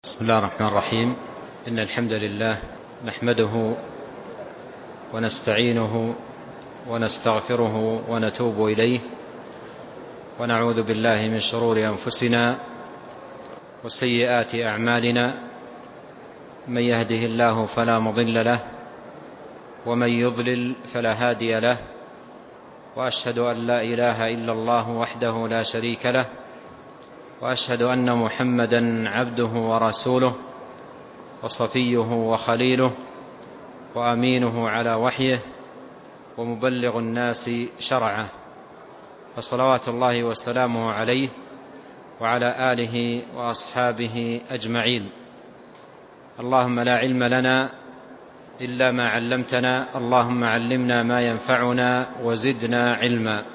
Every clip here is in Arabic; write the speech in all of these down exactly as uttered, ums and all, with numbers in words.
بسم الله الرحمن الرحيم. إن الحمد لله نحمده ونستعينه ونستغفره ونتوب إليه، ونعوذ بالله من شرور أنفسنا وسيئات أعمالنا. من يهده الله فلا مضل له، ومن يضلل فلا هادي له، وأشهد أن لا إله إلا الله وحده لا شريك له، وأشهد أن محمدا عبده ورسوله وصفيه وخليله وأمينه على وحيه ومبلغ الناس شرعه، فصلوات الله وسلامه عليه وعلى آله وأصحابه أجمعين. اللهم لا علم لنا إلا ما علمتنا، اللهم علمنا ما ينفعنا وزدنا علما.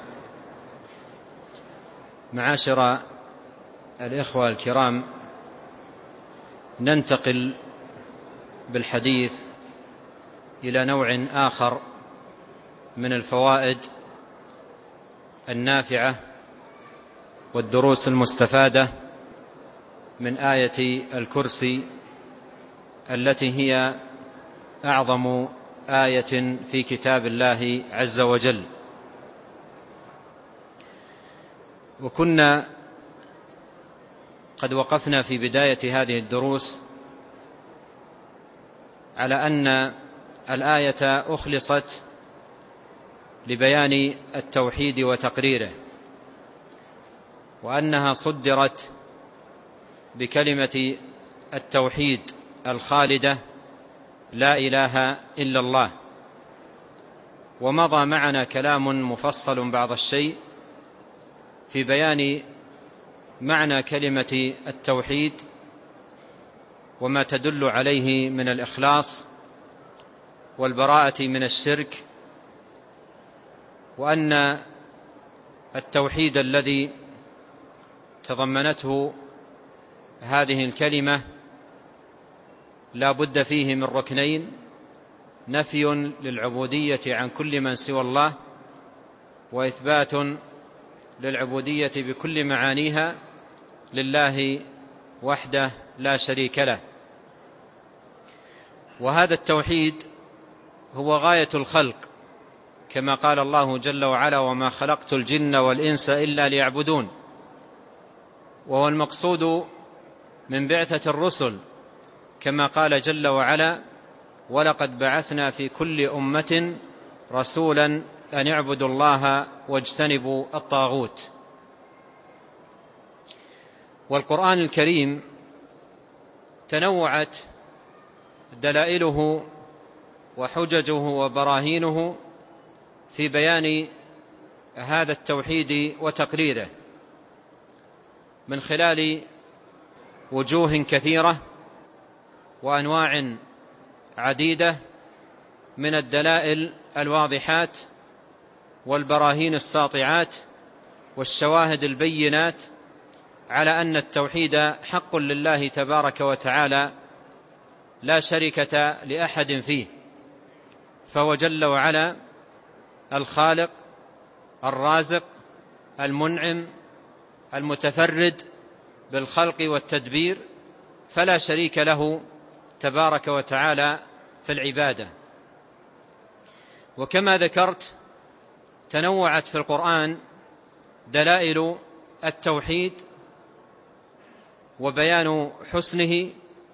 معاشر الإخوة الكرام، ننتقل بالحديث إلى نوع آخر من الفوائد النافعة والدروس المستفادة من آية الكرسي، التي هي أعظم آية في كتاب الله عز وجل. وكنا قد وقفنا في بداية هذه الدروس على أن الآية أخلصت لبيان التوحيد وتقريره، وأنها صدرت بكلمة التوحيد الخالدة لا إله إلا الله. ومضى معنا كلام مفصل بعض الشيء في بيان معنى كلمة التوحيد وما تدل عليه من الإخلاص والبراءة من الشرك، وأن التوحيد الذي تضمنته هذه الكلمة لا بد فيه من ركنين: نفي للعبودية عن كل من سوى الله، وإثبات للعبودية بكل معانيها لله وحده لا شريك له. وهذا التوحيد هو غاية الخلق، كما قال الله جل وعلا: وما خلقت الجن والإنس إلا ليعبدون. وهو المقصود من بعثة الرسل، كما قال جل وعلا: ولقد بعثنا في كل أمة رسولا أن اعبدوا الله واجتنبوا الطاغوت. والقرآن الكريم تنوعت دلائله وحججه وبراهينه في بيان هذا التوحيد وتقريره من خلال وجوه كثيرة وأنواع عديدة من الدلائل الواضحات والبراهين الساطعات والشواهد البينات على أن التوحيد حق لله تبارك وتعالى لا شركة لأحد فيه، فهو جل وعلا الخالق الرازق المنعم المتفرد بالخلق والتدبير، فلا شريك له تبارك وتعالى في العبادة. وكما ذكرت، تنوعت في القرآن دلائل التوحيد وبيان حسنه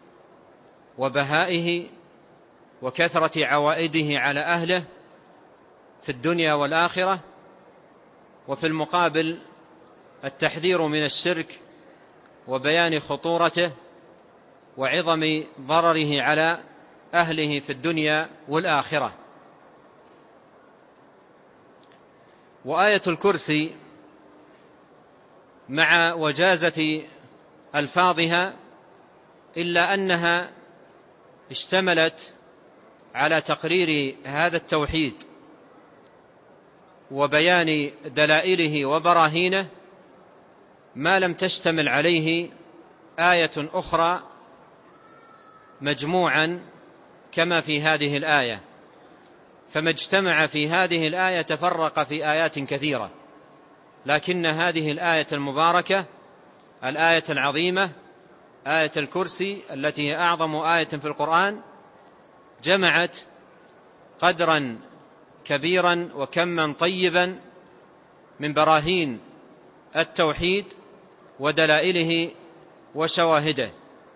وبهائه وكثرة عوائده على أهله في الدنيا والآخرة، وفي المقابل التحذير من الشرك وبيان خطورته وعظم ضرره على أهله في الدنيا والآخرة. وآية الكرسي مع وجازة ألفاظها إلا أنها اشتملت على تقرير هذا التوحيد وبيان دلائله وبراهينه ما لم تشتمل عليه آية أخرى مجموعا كما في هذه الآية. فما اجتمع في هذه الآية تفرق في آيات كثيرة، لكن هذه الآية المباركة الآية العظيمة آية الكرسي التي هي أعظم آية في القرآن جمعت قدرا كبيرا وكما طيبا من براهين التوحيد ودلائله وشواهده.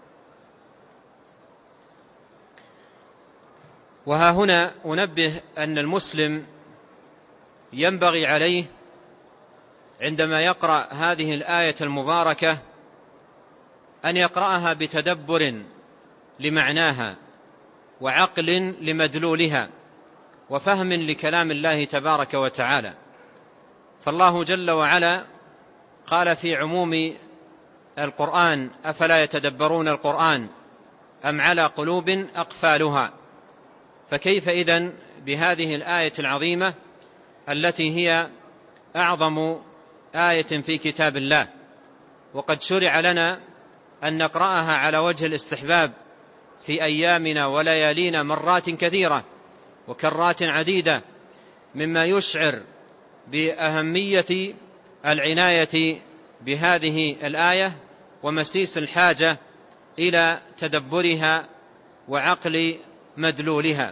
وها هنا أنبه أن المسلم ينبغي عليه عندما يقرأ هذه الآية المباركة أن يقرأها بتدبر لمعناها وعقل لمدلولها وفهم لكلام الله تبارك وتعالى. فالله جل وعلا قال في عموم القرآن: أفلا يتدبرون القرآن أم على قلوب أقفالها. فكيف إذن بهذه الآية العظيمة التي هي أعظم آية في كتاب الله، وقد شرع لنا أن نقرأها على وجه الاستحباب في أيامنا وليالينا مرات كثيرة وكرات عديدة، مما يشعر بأهمية العناية بهذه الآية ومسيس الحاجة إلى تدبرها وعقل مدلولها.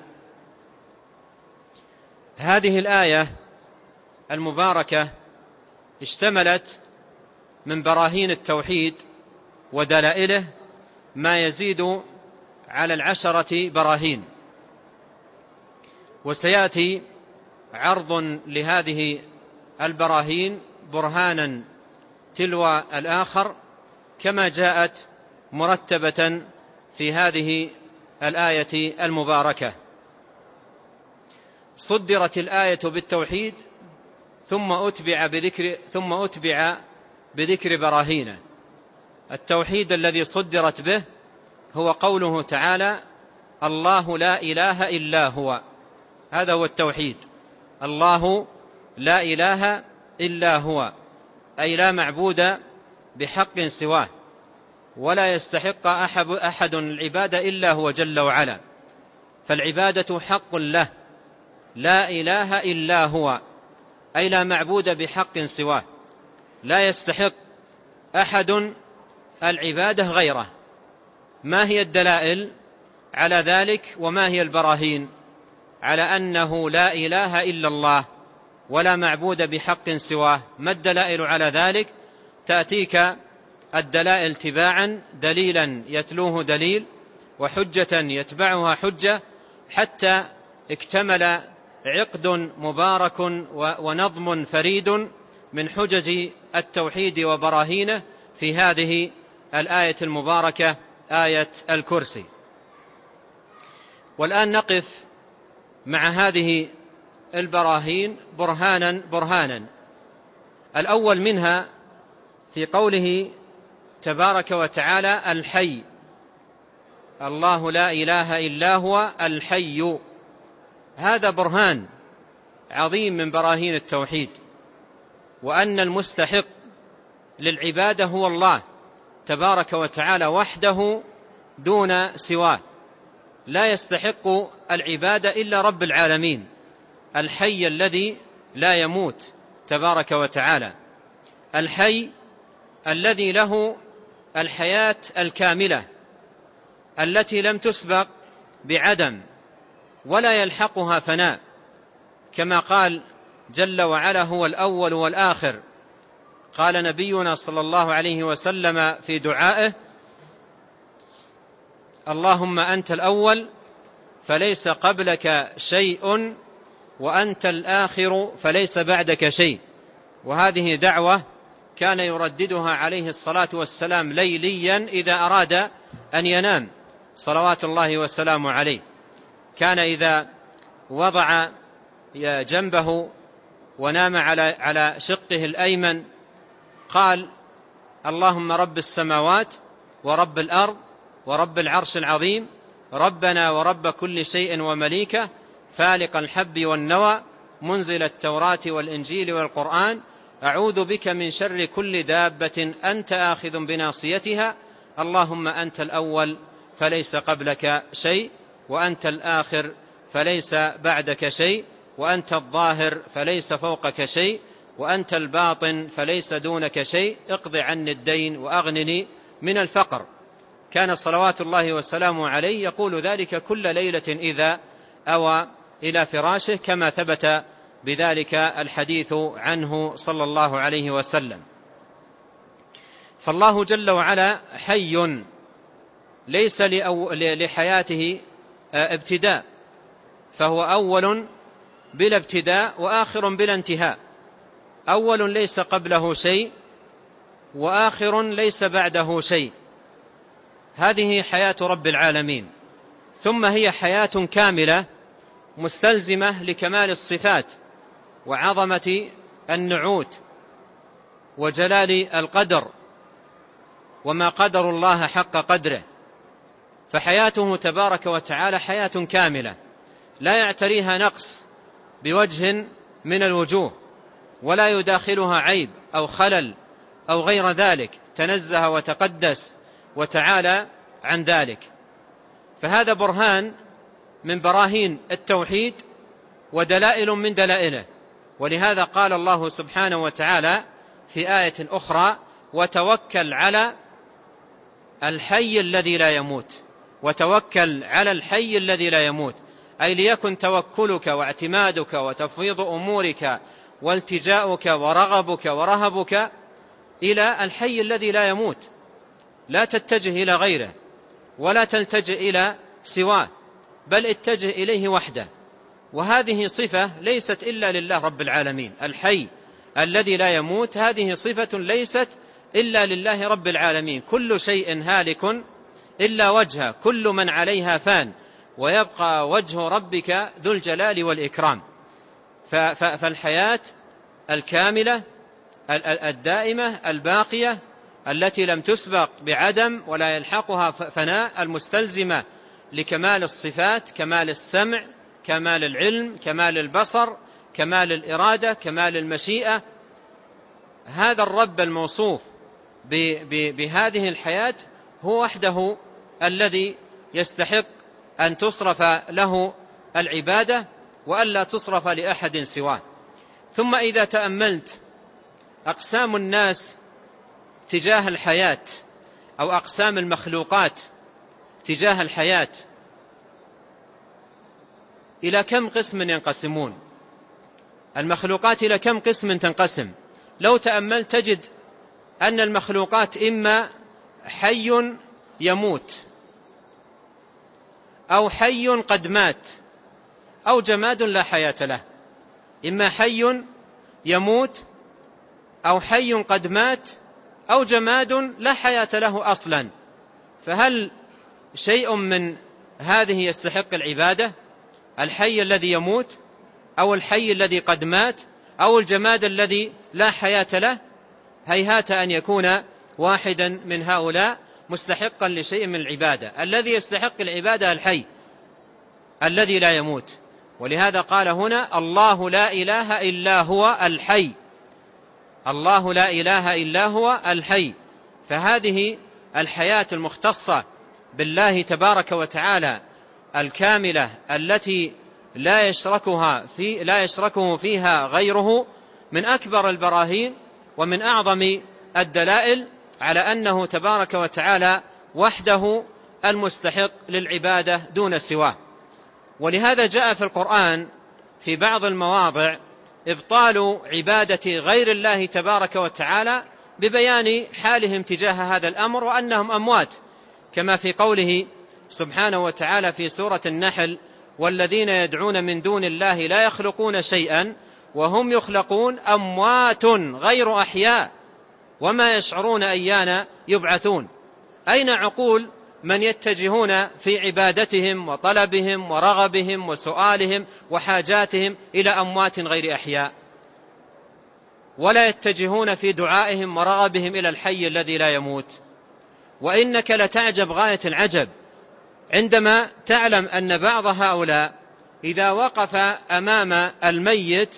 هذه الآية المباركة اشتملت من براهين التوحيد ودلائله ما يزيد على العشرة براهين، وسيأتي عرض لهذه البراهين برهانا تلو الآخر كما جاءت مرتبة في هذه الآية المباركة. صدرت الآية بالتوحيد ثم أتبع بذكر ثم أتبع بذكر براهينه. التوحيد الذي صدرت به هو قوله تعالى: الله لا إله إلا هو. هذا هو التوحيد، الله لا إله إلا هو، أي لا معبود بحق سواه، ولا يستحق أحد العبادة إلا هو جل وعلا، فالعبادة حق له، لا إله إلا هو، أي لا معبود بحق سواه، لا يستحق أحد العبادة غيره. ما هي الدلائل على ذلك وما هي البراهين على أنه لا إله إلا الله ولا معبود بحق سواه؟ ما الدلائل على ذلك؟ تأتيك الدلائل تباعا، دليلا يتلوه دليل وحجة يتبعها حجة، حتى اكتمل عقد مبارك ونظم فريد من حجج التوحيد وبراهينه في هذه الآية المباركة، آية الكرسي. والآن نقف مع هذه البراهين برهانا برهانا. الأول منها في قوله تبارك وتعالى: الحي، الله لا إله إلا هو الحي. هذا برهان عظيم من براهين التوحيد، وأن المستحق للعبادة هو الله تبارك وتعالى وحده دون سواه، لا يستحق العبادة إلا رب العالمين، الحي الذي لا يموت تبارك وتعالى، الحي الذي له الحياة الكاملة التي لم تسبق بعدم ولا يلحقها فناء، كما قال جل وعلا: هو الأول والآخر. قال نبينا صلى الله عليه وسلم في دعائه: اللهم أنت الأول فليس قبلك شيء، وأنت الآخر فليس بعدك شيء. وهذه دعوة كان يرددها عليه الصلاة والسلام ليليا إذا أراد أن ينام صلوات الله وسلامه عليه. كان إذا وضع جنبه ونام على على شقه الأيمن قال: اللهم رب السماوات ورب الأرض ورب العرش العظيم، ربنا ورب كل شيء ومليكه، فالق الحب والنوى، منزل التوراة والإنجيل والقرآن، أعوذ بك من شر كل دابة أنت آخذ بناصيتها، اللهم أنت الأول فليس قبلك شيء، وأنت الآخر فليس بعدك شيء، وأنت الظاهر فليس فوقك شيء، وأنت الباطن فليس دونك شيء، اقض عني الدين وأغنني من الفقر. كان صلوات الله وسلامه عليه يقول ذلك كل ليلة إذا أوى إلى فراشه، كما ثبت بذلك الحديث عنه صلى الله عليه وسلم. فالله جل وعلا حي ليس لحياته ابتداء، فهو أول بلا ابتداء وآخر بلا انتهاء، أول ليس قبله شيء وآخر ليس بعده شيء. هذه حياة رب العالمين. ثم هي حياة كاملة مستلزمة لكمال الصفات وعظمة النعوت وجلال القدر، وما قدر الله حق قدره. فحياته تبارك وتعالى حياة كاملة لا يعتريها نقص بوجه من الوجوه، ولا يداخلها عيب أو خلل أو غير ذلك، تنزه وتقدس وتعالى عن ذلك. فهذا برهان من براهين التوحيد ودلائل من دلائله. ولهذا قال الله سبحانه وتعالى في آية أخرى: وتوكل على الحي الذي لا يموت. وتوكل على الحي الذي لا يموت، أي ليكن توكلك واعتمادك وتفويض أمورك والتجاؤك ورغبك ورهبك إلى الحي الذي لا يموت، لا تتجه إلى غيره ولا تلتجئ إلى سواه، بل اتجه إليه وحده. وهذه صفة ليست إلا لله رب العالمين. الحي الذي لا يموت هذه صفة ليست إلا لله رب العالمين. كل شيء هالك إلا وجهه، كل من عليها فان، ويبقى وجه ربك ذو الجلال والإكرام. فالحياة الكاملة الدائمة الباقية التي لم تسبق بعدم ولا يلحقها فناء، المستلزمة لكمال الصفات، كمال السمع، كمال العلم، كمال البصر، كمال الإرادة، كمال المشيئة. هذا الرب الموصوف بهذه الحياة هو وحده الذي يستحق أن تصرف له العبادة وألا تصرف لأحد سواه. ثم إذا تأملت أقسام الناس تجاه الحياة أو أقسام المخلوقات تجاه الحياة، إلى كم قسم ينقسمون؟ المخلوقات إلى كم قسم تنقسم؟ لو تأملت تجد أن المخلوقات إما حي يموت، أو حي قد مات، أو جماد لا حياة له. إما حي يموت، أو حي قد مات، أو جماد لا حياة له أصلا. فهل شيء من هذه يستحق العبادة؟ الحي الذي يموت، أو الحي الذي قد مات، أو الجماد الذي لا حياة له؟ هيهات أن يكون واحدا من هؤلاء مستحقا لشيء من العبادة. الذي يستحق العبادة الحي الذي لا يموت. ولهذا قال هنا: الله لا إله إلا هو الحي. الله لا إله إلا هو الحي. فهذه الحياة المختصة بالله تبارك وتعالى الكاملة التي لا يشركها في لا يشركه فيها غيره من أكبر البراهين ومن أعظم الدلائل على أنه تبارك وتعالى وحده المستحق للعبادة دون سواه. ولهذا جاء في القرآن في بعض المواضع إبطال عبادة غير الله تبارك وتعالى ببيان حالهم تجاه هذا الأمر وأنهم أموات، كما في قوله سبحانه وتعالى في سورة النحل: والذين يدعون من دون الله لا يخلقون شيئا وهم يخلقون أموات غير أحياء وما يشعرون أيان يبعثون. أين عقول من يتجهون في عبادتهم وطلبهم ورغبهم وسؤالهم وحاجاتهم إلى أموات غير أحياء، ولا يتجهون في دعائهم ورغبهم إلى الحي الذي لا يموت؟ وإنك لتعجب غاية العجب عندما تعلم أن بعض هؤلاء إذا وقف أمام الميت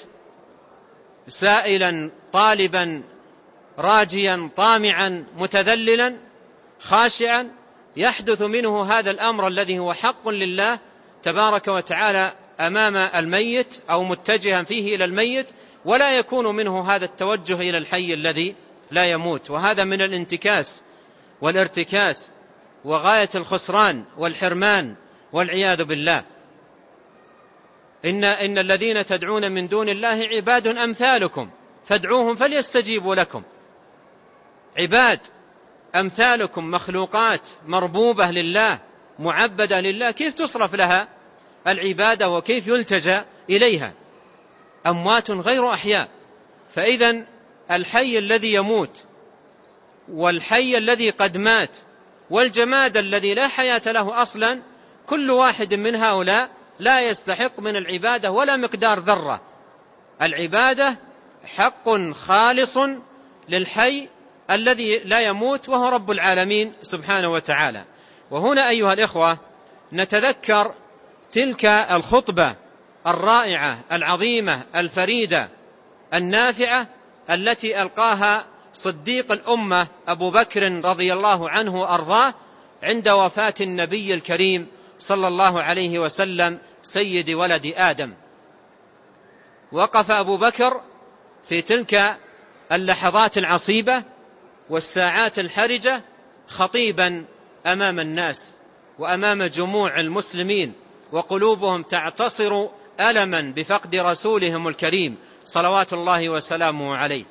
سائلا طالبا راجيا طامعا متذللا خاشعا يحدث منه هذا الأمر الذي هو حق لله تبارك وتعالى أمام الميت أو متجها فيه إلى الميت، ولا يكون منه هذا التوجه إلى الحي الذي لا يموت. وهذا من الانتكاس والارتكاس وغاية الخسران والحرمان والعياذ بالله. إن, إن الذين تدعون من دون الله عباد أمثالكم فادعوهم فليستجيبوا لكم. عباد أمثالكم، مخلوقات مربوبة لله، معبدة لله، كيف تصرف لها العبادة وكيف يلتجأ إليها؟ أموات غير أحياء. فإذن الحي الذي يموت والحي الذي قد مات والجماد الذي لا حياة له أصلا، كل واحد من هؤلاء لا يستحق من العبادة ولا مقدار ذرة. العبادة حق خالص للحي الذي لا يموت وهو رب العالمين سبحانه وتعالى. وهنا أيها الإخوة نتذكر تلك الخطبة الرائعة العظيمة الفريدة النافعة التي ألقاها صديق الأمة أبو بكر رضي الله عنه وأرضاه عند وفاة النبي الكريم صلى الله عليه وسلم سيد ولد آدم. وقف أبو بكر في تلك اللحظات العصيبة والساعات الحرجة خطيبا أمام الناس وأمام جموع المسلمين، وقلوبهم تعتصر ألما بفقد رسولهم الكريم صلوات الله وسلامه عليه.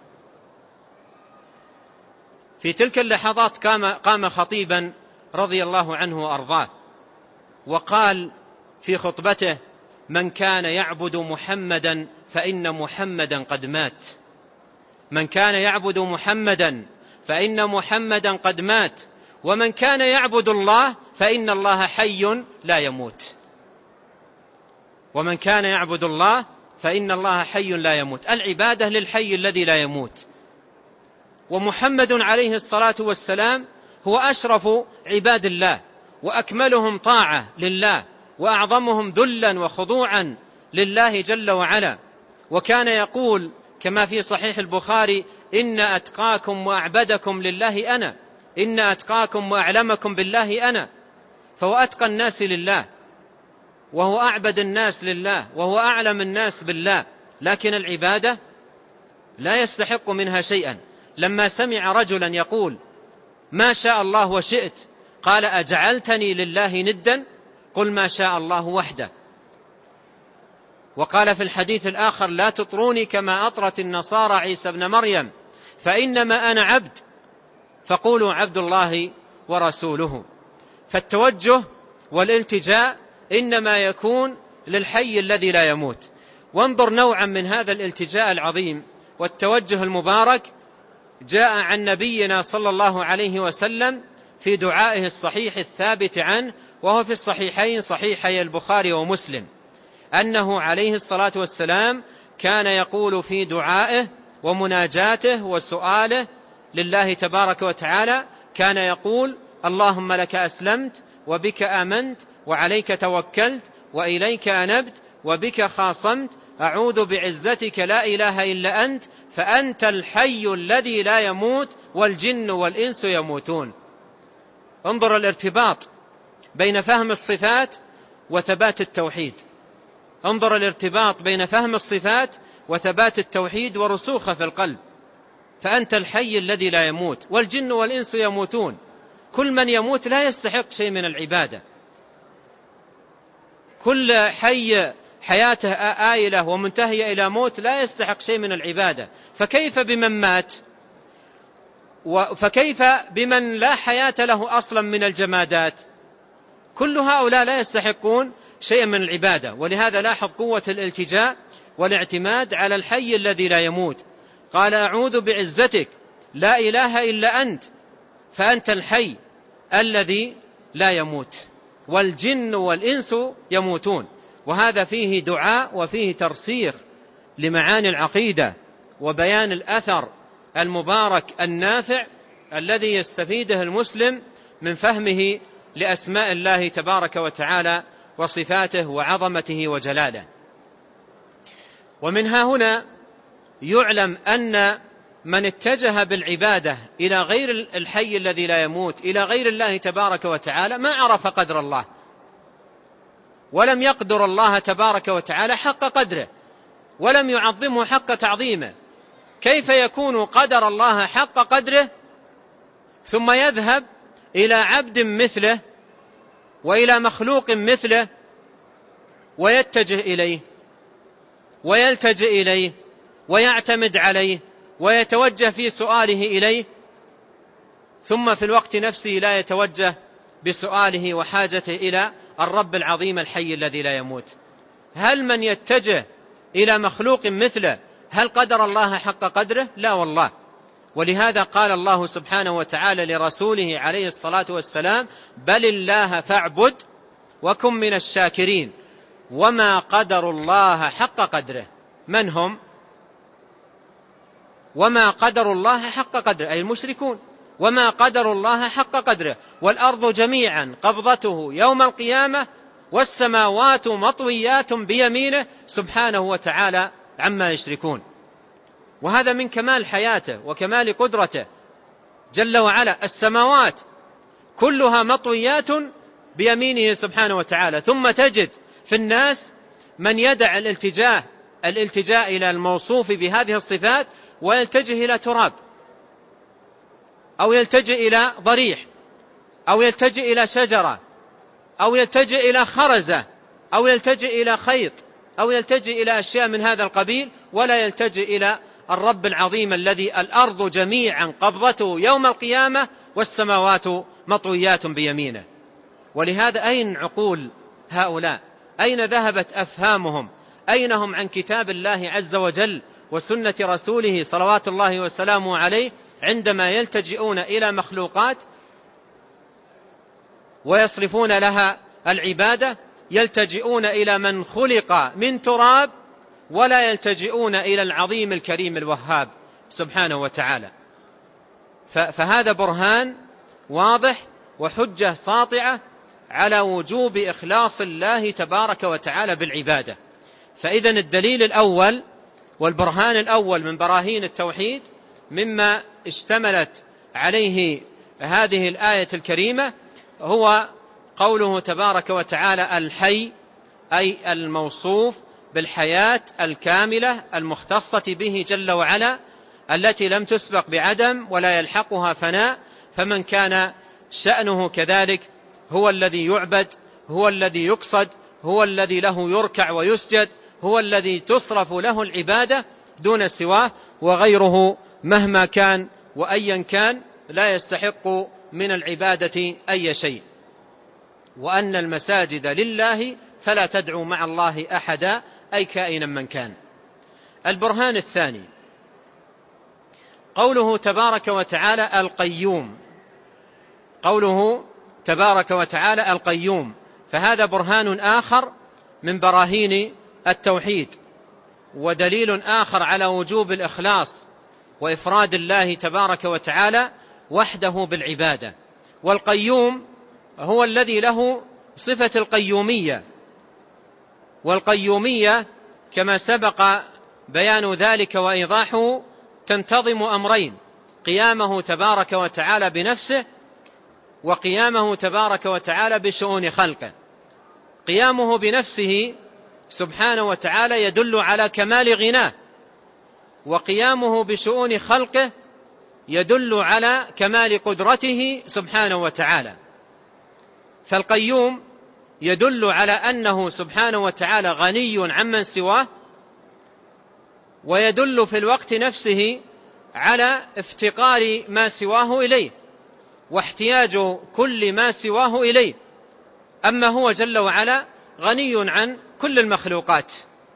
في تلك اللحظات قام, قام خطيبا رضي الله عنه وأرضاه وقال في خطبته: من كان يعبد محمدا فإن محمدا قد مات. من كان يعبد محمدا فإن محمدا قد مات، ومن كان يعبد الله فإن الله حي لا يموت. ومن كان يعبد الله فإن الله حي لا يموت. العبادة للحي الذي لا يموت. ومحمد عليه الصلاة والسلام هو أشرف عباد الله وأكملهم طاعة لله وأعظمهم ذلا وخضوعا لله جل وعلا. وكان يقول كما في صحيح البخاري: إن أتقاكم وأعبدكم لله أنا، إن أتقاكم وأعلمكم بالله أنا. فهو أتقى الناس لله، وهو أعبد الناس لله، وهو أعلم الناس بالله، لكن العبادة لا يستحق منها شيئا. لما سمع رجلا يقول: ما شاء الله وشئت، قال: أجعلتني لله ندا؟ قل ما شاء الله وحده. وقال في الحديث الآخر: لا تطروني كما أطرت النصارى عيسى ابن مريم، فإنما أنا عبد فقولوا عبد الله ورسوله. فالتوجه والالتجاء إنما يكون للحي الذي لا يموت. وانظر نوعا من هذا الالتجاء العظيم والتوجه المبارك جاء عن نبينا صلى الله عليه وسلم في دعائه الصحيح الثابت عنه، وهو في الصحيحين صحيحي البخاري ومسلم، أنه عليه الصلاة والسلام كان يقول في دعائه ومناجاته وسؤاله لله تبارك وتعالى، كان يقول: اللهم لك أسلمت وبك آمنت وعليك توكلت وإليك أنبت وبك خاصمت، أعوذ بعزتك لا إله إلا أنت، فأنت الحي الذي لا يموت والجن والإنس يموتون. انظر الارتباط بين فهم الصفات وثبات التوحيد. انظر الارتباط بين فهم الصفات وثبات التوحيد ورسوخه في القلب. فأنت الحي الذي لا يموت والجن والإنس يموتون. كل من يموت لا يستحق شيء من العبادة. كل حي حياته آيلة ومنتهية إلى موت لا يستحق شيء من العبادة. فكيف بمن مات؟ فكيف بمن لا حياة له أصلا من الجمادات؟ كل هؤلاء لا يستحقون شيئا من العبادة. ولهذا لاحظ قوة الالتجاء والاعتماد على الحي الذي لا يموت. قال: أعوذ بعزتك لا إله إلا أنت، فأنت الحي الذي لا يموت والجن والإنس يموتون. وهذا فيه دعاء وفيه ترسيخ لمعاني العقيدة وبيان الأثر المبارك النافع الذي يستفيده المسلم من فهمه لأسماء الله تبارك وتعالى وصفاته وعظمته وجلاله. ومنها هنا يعلم أن من اتجه بالعبادة إلى غير الحي الذي لا يموت، إلى غير الله تبارك وتعالى، ما عرف قدر الله ولم يقدر الله تبارك وتعالى حق قدره ولم يعظمه حق تعظيمه. كيف يكون قدر الله حق قدره ثم يذهب إلى عبد مثله وإلى مخلوق مثله ويتجه إليه ويلتجئ إليه ويعتمد عليه ويتوجه في سؤاله إليه، ثم في الوقت نفسه لا يتوجه بسؤاله وحاجته إلى الرب العظيم الحي الذي لا يموت؟ هل من يتجه إلى مخلوق مثله هل قدر الله حق قدره؟ لا والله. ولهذا قال الله سبحانه وتعالى لرسوله عليه الصلاة والسلام: بل الله فاعبد وكن من الشاكرين وما قدر الله حق قدره. من هم؟ وما قدر الله حق قدره أي المشركون، وما قدر الله حق قدره. والأرض جميعا قبضته يوم القيامة والسماوات مطويات بيمينه سبحانه وتعالى عما يشركون. وهذا من كمال حياته وكمال قدرته جل وعلا. السماوات كلها مطويات بيمينه سبحانه وتعالى، ثم تجد في الناس من يدع الالتجاء الالتجاء إلى الموصوف بهذه الصفات ويلتجئ إلى تراب، أو يلتجئ إلى ضريح، أو يلتجئ إلى شجرة، أو يلتجئ إلى خرزة، أو يلتجئ إلى خيط، أو يلتجئ إلى أشياء من هذا القبيل، ولا يلتجئ إلى الرب العظيم الذي الأرض جميعا قبضته يوم القيامة والسماوات مطويات بيمينه. ولهذا أين عقول هؤلاء؟ أين ذهبت أفهامهم؟ أين هم عن كتاب الله عز وجل وسنة رسوله صلوات الله وسلامه عليه عندما يلتجئون إلى مخلوقات ويصرفون لها العبادة؟ يلتجئون إلى من خلق من تراب ولا يلتجئون إلى العظيم الكريم الوهاب سبحانه وتعالى. فهذا برهان واضح وحجة ساطعة على وجوب إخلاص الله تبارك وتعالى بالعبادة. فإذن الدليل الأول والبرهان الأول من براهين التوحيد مما اشتملت عليه هذه الآية الكريمة هو قوله تبارك وتعالى الحي، أي الموصوف بالحياة الكاملة المختصة به جل وعلا التي لم تسبق بعدم ولا يلحقها فناء. فمن كان شأنه كذلك هو الذي يعبد، هو الذي يقصد، هو الذي له يركع ويسجد، هو الذي تصرف له العبادة دون سواه، وغيره مهما كان وأيا كان لا يستحق من العبادة أي شيء. وأن المساجد لله فلا تدعوا مع الله أحدا، أي كائنا من كان. البرهان الثاني قوله تبارك وتعالى القيوم، قوله تبارك وتعالى القيوم، فهذا برهان آخر من براهين التوحيد ودليل آخر على وجوب الإخلاص وإفراد الله تبارك وتعالى وحده بالعبادة. والقيوم هو الذي له صفة القيومية، والقيومية كما سبق بيان ذلك وإيضاحه تنتظم أمرين: قيامه تبارك وتعالى بنفسه، وقيامه تبارك وتعالى بشؤون خلقه. قيامه بنفسه سبحانه وتعالى يدل على كمال غناه، وقيامه بشؤون خلقه يدل على كمال قدرته سبحانه وتعالى. فالقيوم يدل على أنه سبحانه وتعالى غني عمن سواه، ويدل في الوقت نفسه على افتقار ما سواه إليه واحتياج كل ما سواه إليه. أما هو جل وعلا غني عن كل المخلوقات.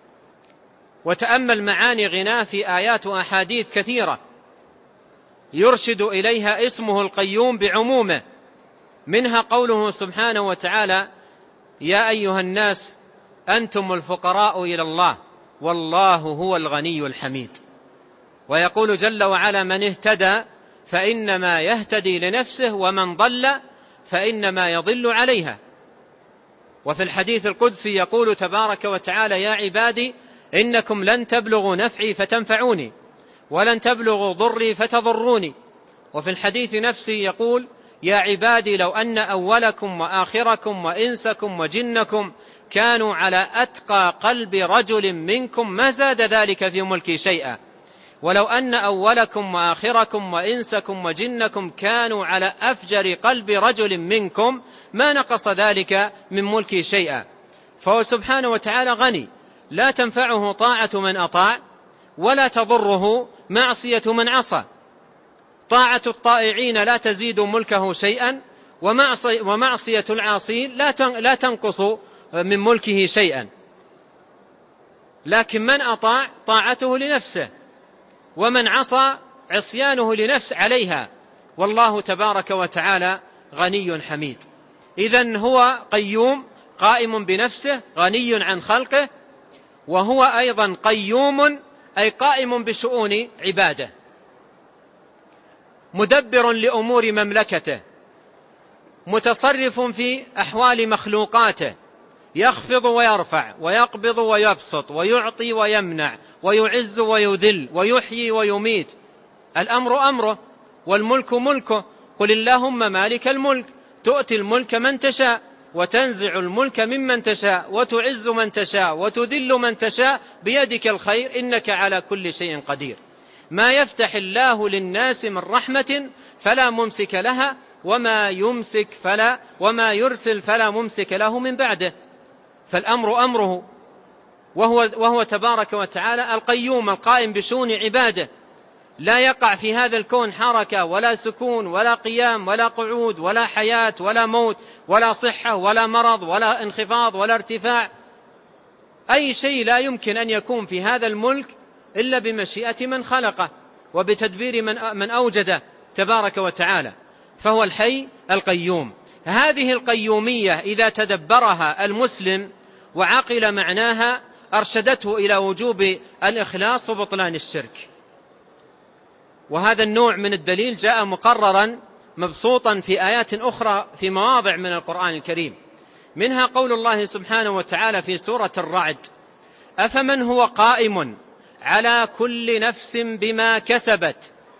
وتأمل معاني غناه في آيات وأحاديث كثيرة يرشد إليها اسمه القيوم بعمومه، منها قوله سبحانه وتعالى: يا أيها الناس أنتم الفقراء إلى الله والله هو الغني الحميد. ويقول جل وعلا: من اهتدى فإنما يهتدي لنفسه ومن ضل فإنما يضل عليها. وفي الحديث القدسي يقول تبارك وتعالى: يا عبادي إنكم لن تبلغوا نفعي فتنفعوني ولن تبلغوا ضري فتضروني. وفي الحديث نفسه يقول: يا عبادي لو أن أولكم وآخركم وإنسكم وجنكم كانوا على أتقى قلب رجل منكم ما زاد ذلك في ملكي شيئا ولو أن أولكم وآخركم وإنسكم وجنكم كانوا على أفجر قلب رجل منكم ما نقص ذلك من ملكي شيئا. فهو سبحانه وتعالى غني، لا تنفعه طاعة من أطاع ولا تضره معصية من عصى. طاعة الطائعين لا تزيد ملكه شيئا، ومعصية العاصين لا تنقص من ملكه شيئا. لكن من أطاع طاعته لنفسه، ومن عصى عصيانه لنفس عليها، والله تبارك وتعالى غني حميد. إذن هو قيوم قائم بنفسه غني عن خلقه، وهو أيضا قيوم أي قائم بشؤون عباده، مدبر لأمور مملكته، متصرف في أحوال مخلوقاته، يخفض ويرفع ويقبض ويبسط ويعطي ويمنع ويعز ويذل ويحيي ويميت. الأمر أمره والملك ملكه. قل اللهم مالك الملك تؤتي الملك من تشاء وتنزع الملك ممن تشاء وتعز من تشاء وتذل من تشاء بيدك الخير إنك على كل شيء قدير. ما يفتح الله للناس من رحمة فلا ممسك لها وما يمسك فلا وما يرسل فلا ممسك له من بعده. فالأمر أمره، وهو, وهو تبارك وتعالى القيوم القائم بشؤون عباده. لا يقع في هذا الكون حركة ولا سكون ولا قيام ولا قعود ولا حياة ولا موت ولا صحة ولا مرض ولا انخفاض ولا ارتفاع. أي شيء لا يمكن أن يكون في هذا الملك إلا بمشيئة من خلقه وبتدبير من, من أوجده تبارك وتعالى. فهو الحي القيوم. هذه القيومية إذا تدبرها المسلم وعقل معناها أرشدته إلى وجوب الإخلاص وبطلان الشرك. وهذا النوع من الدليل جاء مقررا مبسوطا في آيات أخرى في مواضع من القرآن الكريم، منها قول الله سبحانه وتعالى في سورة الرعد: أفمن هو قائم على كل نفس بما كسبت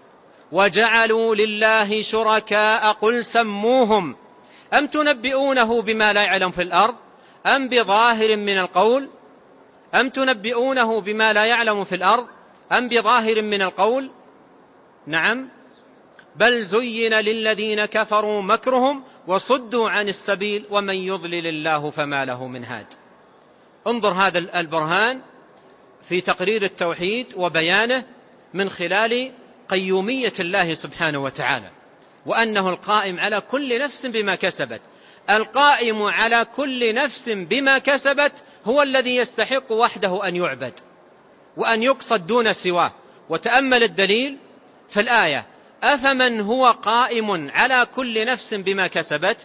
وجعلوا لله شركاء قل سموهم أم تنبئونه بما لا يعلم في الأرض أم بظاهر من القول أم تنبئونه بما لا يعلم في الأرض أم بظاهر من القول نعم بل زين للذين كفروا مكرهم وصدوا عن السبيل ومن يضلل الله فما له من هاد. انظر هذا البرهان في تقرير التوحيد وبيانه من خلال قيومية الله سبحانه وتعالى، وأنه القائم على كل نفس بما كسبت. القائم على كل نفس بما كسبت هو الذي يستحق وحده أن يعبد وأن يقصد دون سواه. وتأمل الدليل في الآية: أفمن هو قائم على كل نفس بما كسبت.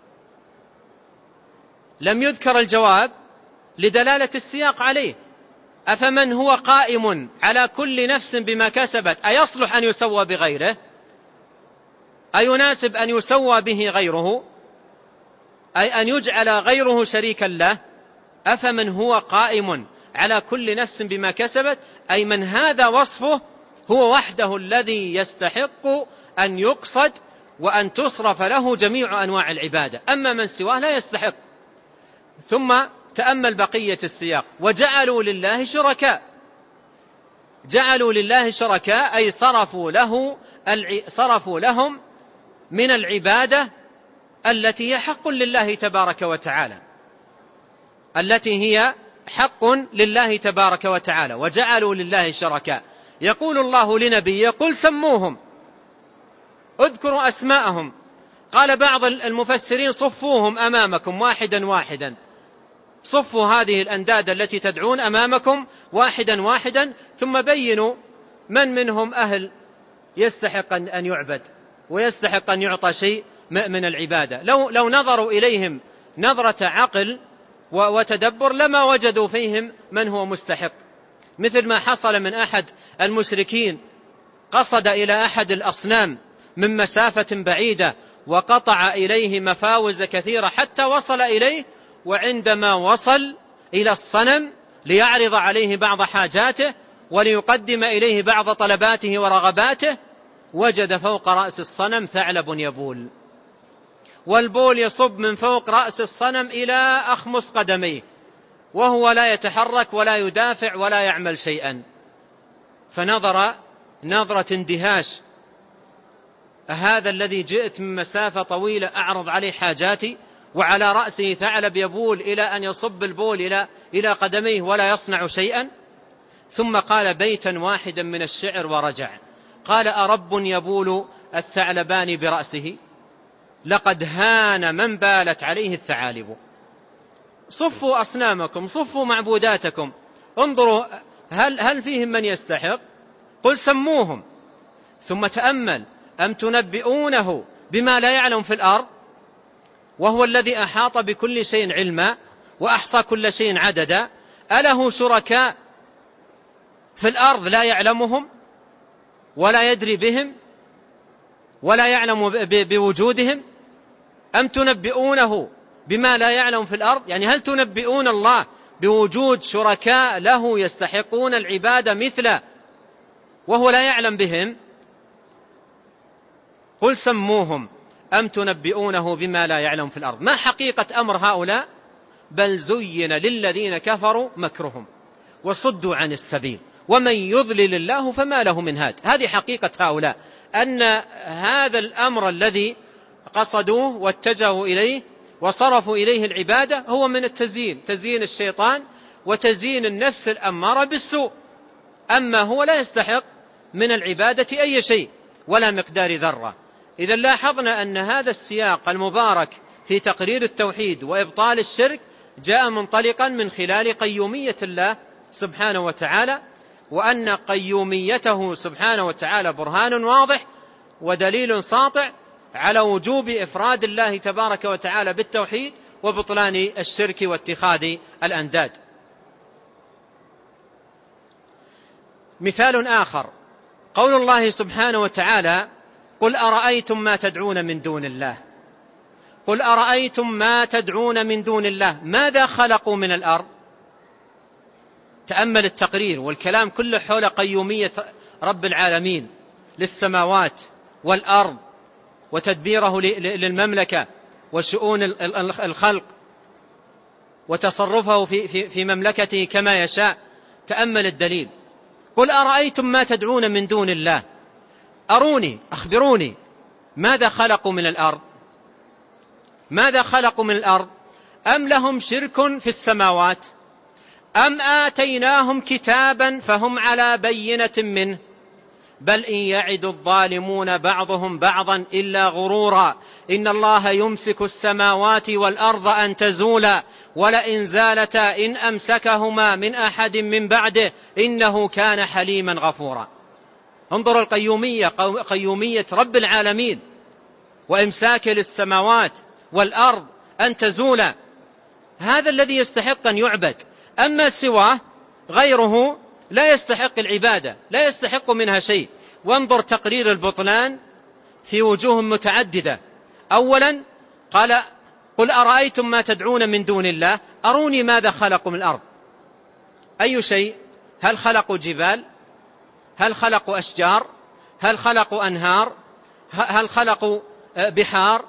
لم يذكر الجواب لدلالة السياق عليه. أفمن هو قائم على كل نفس بما كسبت أيصلح أن يسوى بغيره؟ أيناسب أن يسوى به غيره؟ أي أن يجعل غيره شريكا له؟ أفمن هو قائم على كل نفس بما كسبت أي من هذا وصفه هو وحده الذي يستحق أن يقصد وأن تصرف له جميع أنواع العبادة، أما من سواه لا يستحق. ثم تأمل بقية السياق: وجعلوا لله شركاء. جعلوا لله شركاء أي صرفوا له صرفوا لهم من العبادة التي هي حق لله تبارك وتعالى، التي هي حق لله تبارك وتعالى. وجعلوا لله شركاء. يقول الله لنبيه: قل سموهم، اذكروا أسماءهم. قال بعض المفسرين: صفوهم أمامكم واحدا واحدا، صفوا هذه الأنداد التي تدعون أمامكم واحدا واحدا، ثم بينوا من منهم أهل يستحق أن يعبد ويستحق أن يعطى شيء من العبادة. لو, لو نظروا إليهم نظرة عقل وتدبر لما وجدوا فيهم من هو مستحق، مثل ما حصل من أحد المشركين قصد إلى أحد الأصنام من مسافة بعيدة وقطع إليه مفاوز كثيرة حتى وصل إليه، وعندما وصل إلى الصنم ليعرض عليه بعض حاجاته وليقدم إليه بعض طلباته ورغباته وجد فوق رأس الصنم ثعلب يبول، والبول يصب من فوق رأس الصنم إلى أخمص قدميه وهو لا يتحرك ولا يدافع ولا يعمل شيئا. فنظر نظرة اندهاش: هذا الذي جئت من مسافة طويلة أعرض عليه حاجاتي وعلى رأسه ثعلب يبول إلى أن يصب البول إلى إلى قدميه ولا يصنع شيئا؟ ثم قال بيتا واحدا من الشعر ورجع، قال: أرب يبول الثعلبان برأسه، لقد هان من بالت عليه الثعالب. صفوا أصنامكم، صفوا معبوداتكم، انظروا هل, هل فيهم من يستحق؟ قل سموهم. ثم تأمل: أم تنبئونه بما لا يعلم في الأرض وهو الذي أحاط بكل شيء علما وأحصى كل شيء عددا؟ أله شركاء في الأرض لا يعلمهم ولا يدري بهم ولا يعلم بوجودهم؟ أم تنبئونه بما لا يعلم في الأرض؟ يعني هل تنبئون الله بوجود شركاء له يستحقون العبادة مثله وهو لا يعلم بهم؟ قل سموهم. أم تنبئونه بما لا يعلم في الأرض. ما حقيقة أمر هؤلاء؟ بل زين للذين كفروا مكرهم وصدوا عن السبيل ومن يضلل الله فما له من هاد. هذه حقيقة هؤلاء، أن هذا الأمر الذي قصدوه واتجهوا إليه وصرفوا إليه العبادة هو من التزيين، تزيين الشيطان وتزيين النفس الأمارة بالسوء، أما هو لا يستحق من العبادة أي شيء ولا مقدار ذرة. إذا لاحظنا أن هذا السياق المبارك في تقرير التوحيد وإبطال الشرك جاء منطلقا من خلال قيومية الله سبحانه وتعالى، وأن قيوميته سبحانه وتعالى برهان واضح ودليل ساطع على وجوب إفراد الله تبارك وتعالى بالتوحيد وبطلان الشرك واتخاذ الأنداد. مثال آخر قول الله سبحانه وتعالى: قل أرأيتم ما تدعون من دون الله قل أرأيتم ما تدعون من دون الله ماذا خلقوا من الأرض. تأمل التقرير والكلام كله حول قيومية رب العالمين للسماوات والأرض وتدبيره للمملكة وشؤون الخلق وتصرفه في, في, في مملكته كما يشاء. تأمل الدليل: قل أرأيتم ما تدعون من دون الله، أروني أخبروني ماذا خلقوا من الأرض ماذا خلقوا من الأرض أم لهم شرك في السماوات أم آتيناهم كتابا فهم على بينة منه بل إن يعد الظالمون بعضهم بعضا إلا غرورا إن الله يمسك السماوات والأرض أن تزولا ولئن زالتا إن أمسكهما من أحد من بعده إنه كان حليما غفورا. انظروا القيومية، قيومية رب العالمين وإمساك للسماوات والأرض أن تزولا، هذا الذي يستحق أن يعبد. أما سواه غيره لا يستحق العبادة، لا يستحق منها شيء. وانظر تقرير البطلان في وجوه متعددة. أولا قال: قل أرأيتم ما تدعون من دون الله أروني ماذا خلقوا من الأرض. أي شيء؟ هل خلقوا جبال؟ هل خلقوا أشجار؟ هل خلقوا أنهار؟ هل خلقوا بحار؟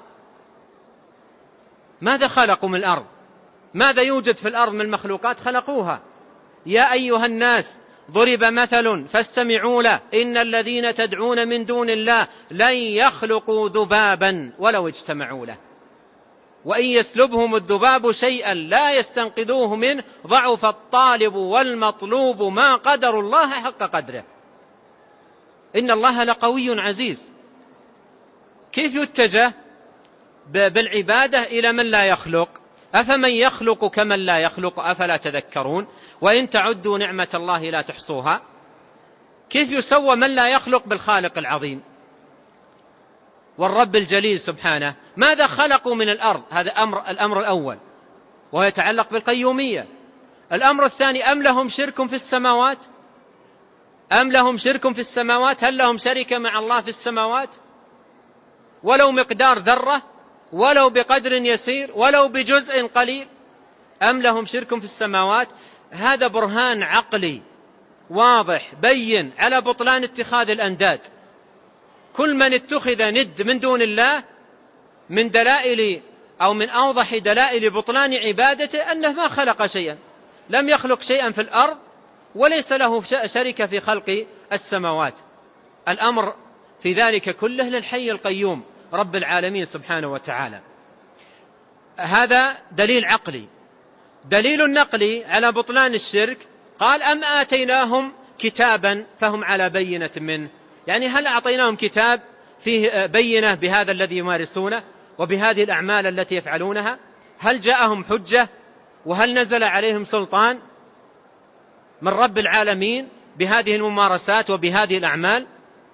ماذا خلقوا من الأرض؟ ماذا يوجد في الأرض من مخلوقات خلقوها؟ يا أيها الناس ضرب مثل فاستمعوا له إن الذين تدعون من دون الله لن يخلقوا ذبابا ولو اجتمعوا له وإن يسلبهم الذباب شيئا لا يستنقذوه منه ضعف الطالب والمطلوب ما قدر الله حق قدره إن الله لقوي عزيز. كيف يتجه بالعبادة إلى من لا يخلق؟ أفمن يخلق كمن لا يخلق أفلا تذكرون وإن تعدوا نعمة الله لا تحصوها. كيف يسوى من لا يخلق بالخالق العظيم والرب الجليل سبحانه؟ ماذا خلقوا من الأرض؟ هذا أمر الأمر الأول وهو يتعلق بالقيومية. الأمر الثاني: أم لهم شرك في السماوات أم لهم شرك في السماوات هل لهم شركة مع الله في السماوات ولو مقدار ذرة ولو بقدر يسير ولو بجزء قليل؟ أم لهم شرك في السماوات. هذا برهان عقلي واضح بين على بطلان اتخاذ الأنداد. كل من اتخذ ند من دون الله من دلائل أو من أوضح دلائل بطلان عبادته أنه ما خلق شيئا، لم يخلق شيئا في الأرض وليس له شركة في خلق السماوات. الأمر في ذلك كله للحي القيوم رب العالمين سبحانه وتعالى. هذا دليل عقلي. دليل نقلي على بطلان الشرك قال أم آتيناهم كتابا فهم على بينة منه، يعني هل أعطيناهم كتاب فيه بينة بهذا الذي يمارسونه وبهذه الأعمال التي يفعلونها؟ هل جاءهم حجة وهل نزل عليهم سلطان من رب العالمين بهذه الممارسات وبهذه الأعمال؟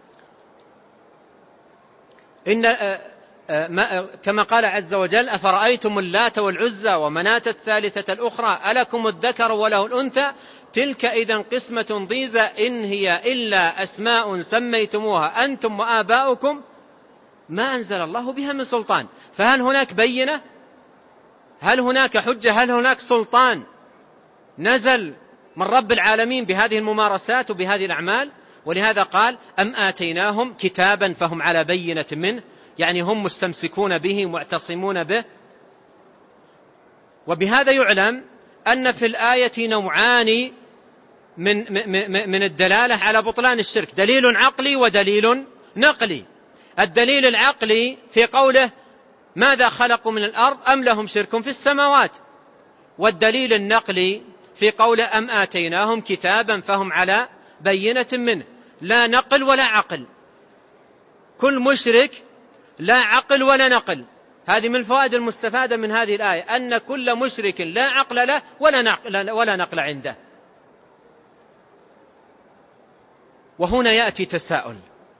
إن كما قال عز وجل أفرأيتم اللات والعزى ومناة الثالثة الأخرى ألكم الذكر وله الأنثى تلك إذن قسمة ضيزى إن هي إلا أسماء سميتموها أنتم وآباؤكم ما أنزل الله بها من سلطان. فهل هناك بينة؟ هل هناك حجة؟ هل هناك سلطان نزل من رب العالمين بهذه الممارسات وبهذه الأعمال؟ ولهذا قال أم آتيناهم كتابا فهم على بينة منه، يعني هم مستمسكون به معتصمون به. وبهذا يعلم أن في الآية نوعان من, من الدلالة على بطلان الشرك، دليل عقلي ودليل نقلي. الدليل العقلي في قوله ماذا خلقوا من الأرض أم لهم شرك في السماوات، والدليل النقلي في قوله أم آتيناهم كتابا فهم على بينة منه. لا نقل ولا عقل، كل مشرك لا عقل ولا نقل. هذه من الفوائد المستفادة من هذه الآية أن كل مشرك لا عقل له ولا نقل, ولا نقل عنده. وهنا يأتي تساؤل